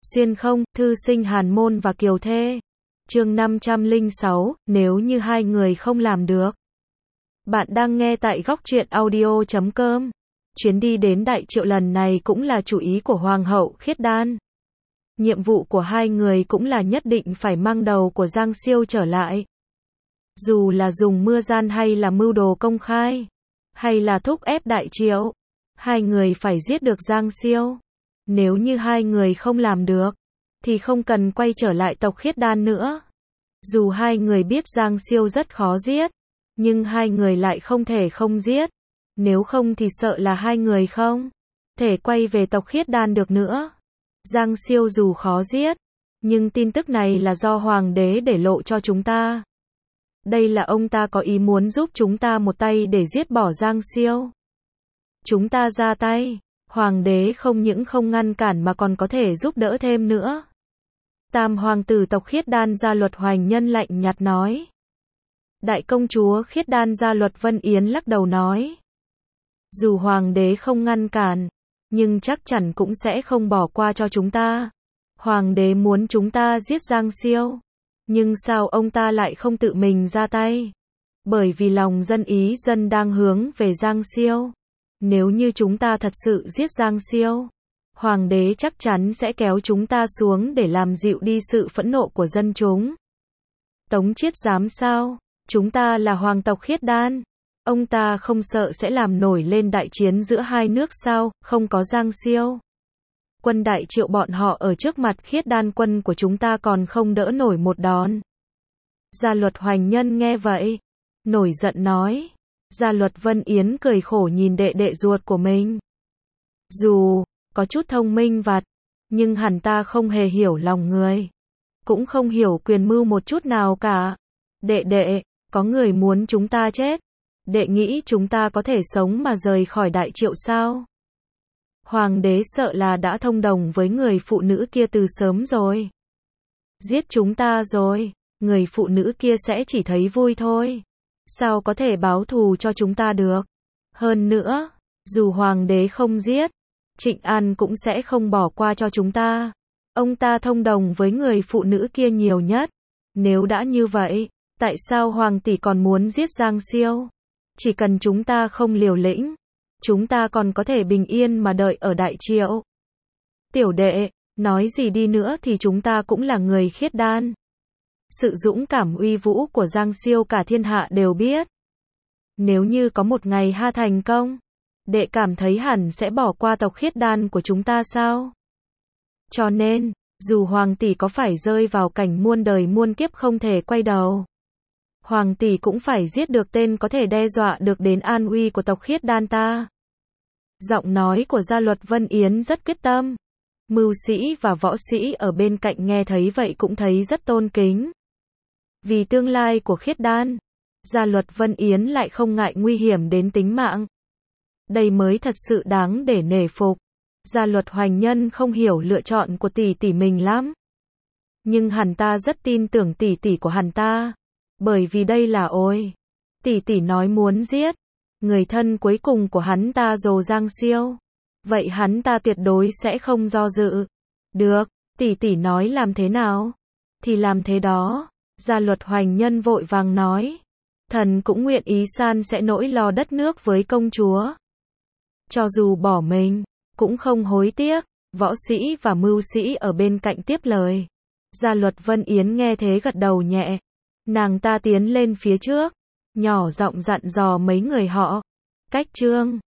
Xuyên không, thư sinh Hàn Môn và Kiều Thê. Chương 506, nếu như hai người không làm được. Bạn đang nghe tại góc truyện audio.com. Chuyến đi đến Đại Triệu lần này cũng là chủ ý của Hoàng hậu Khiết Đan. Nhiệm vụ của hai người cũng là nhất định phải mang đầu của Giang Siêu trở lại. Dù là dùng mưa gian hay là mưu đồ công khai, hay là thúc ép Đại Triệu, hai người phải giết được Giang Siêu. Nếu như hai người không làm được, thì không cần quay trở lại tộc Khiết Đan nữa. Dù hai người biết Giang Siêu rất khó giết, nhưng hai người lại không thể không giết. Nếu không thì sợ là hai người không thể quay về tộc Khiết Đan được nữa. Giang Siêu dù khó giết, nhưng tin tức này là do Hoàng đế để lộ cho chúng ta. Đây là ông ta có ý muốn giúp chúng ta một tay để giết bỏ Giang Siêu. Chúng ta ra tay, Hoàng đế không những không ngăn cản mà còn có thể giúp đỡ thêm nữa. Tam hoàng tử tộc Khiết Đan Gia Luật Hoành Nhân lạnh nhạt nói. Đại công chúa Khiết Đan Gia Luật Vân Yến lắc đầu nói. Dù Hoàng đế không ngăn cản, nhưng chắc chắn cũng sẽ không bỏ qua cho chúng ta. Hoàng đế muốn chúng ta giết Giang Siêu, nhưng sao ông ta lại không tự mình ra tay? Bởi vì lòng dân ý dân đang hướng về Giang Siêu. Nếu như chúng ta thật sự giết Giang Siêu, Hoàng đế chắc chắn sẽ kéo chúng ta xuống để làm dịu đi sự phẫn nộ của dân chúng. Tống Chiết dám sao? Chúng ta là hoàng tộc Khiết Đan. Ông ta không sợ sẽ làm nổi lên đại chiến giữa hai nước sao? Không có Giang Siêu, quân Đại Triệu bọn họ ở trước mặt Khiết Đan quân của chúng ta còn không đỡ nổi một đòn. Gia Luật Hoành Nhân nghe vậy, nổi giận nói. Gia Luật Vân Yến cười khổ nhìn đệ đệ ruột của mình. Dù có chút thông minh vặt, nhưng hẳn ta không hề hiểu lòng người, cũng không hiểu quyền mưu một chút nào cả. Đệ đệ, có người muốn chúng ta chết. Đệ nghĩ chúng ta có thể sống mà rời khỏi Đại Triệu sao? Hoàng đế sợ là đã thông đồng với người phụ nữ kia từ sớm rồi. Giết chúng ta rồi, người phụ nữ kia sẽ chỉ thấy vui thôi. Sao có thể báo thù cho chúng ta được? Hơn nữa, dù Hoàng đế không giết, Trịnh An cũng sẽ không bỏ qua cho chúng ta. Ông ta thông đồng với người phụ nữ kia nhiều nhất. Nếu đã như vậy, tại sao Hoàng tỷ còn muốn giết Giang Siêu? Chỉ cần chúng ta không liều lĩnh, chúng ta còn có thể bình yên mà đợi ở Đại Triệu. Tiểu đệ, nói gì đi nữa thì chúng ta cũng là người Khiết Đan. Sự dũng cảm uy vũ của Giang Siêu cả thiên hạ đều biết. Nếu như có một ngày ha thành công, đệ cảm thấy hẳn sẽ bỏ qua tộc Khiết Đan của chúng ta sao? Cho nên, dù Hoàng tỷ có phải rơi vào cảnh muôn đời muôn kiếp không thể quay đầu, Hoàng tỷ cũng phải giết được tên có thể đe dọa được đến an uy của tộc Khiết Đan ta. Giọng nói của Gia Luật Vân Yến rất quyết tâm. Mưu sĩ và võ sĩ ở bên cạnh nghe thấy vậy cũng thấy rất tôn kính. Vì tương lai của Khiết Đan, Gia Luật Vân Yến lại không ngại nguy hiểm đến tính mạng. Đây mới thật sự đáng để nể phục. Gia Luật Hoành Nhân không hiểu lựa chọn của tỷ tỷ mình lắm, nhưng hắn ta rất tin tưởng tỷ tỷ của hắn ta. Bởi vì đây là tỷ tỷ nói muốn giết người thân cuối cùng của hắn ta rồi Giang Siêu. Vậy hắn ta tuyệt đối sẽ không do dự. Được, tỷ tỷ nói làm thế nào thì làm thế đó. Gia Luật Hoành Nhân vội vàng nói. Thần cũng nguyện ý san sẻ nỗi lo đất nước với công chúa. Cho dù bỏ mình, cũng không hối tiếc. Võ sĩ và mưu sĩ ở bên cạnh tiếp lời. Gia Luật Vân Yến nghe thế gật đầu nhẹ. Nàng ta tiến lên phía trước, nhỏ giọng dặn dò mấy người họ. Cách trương,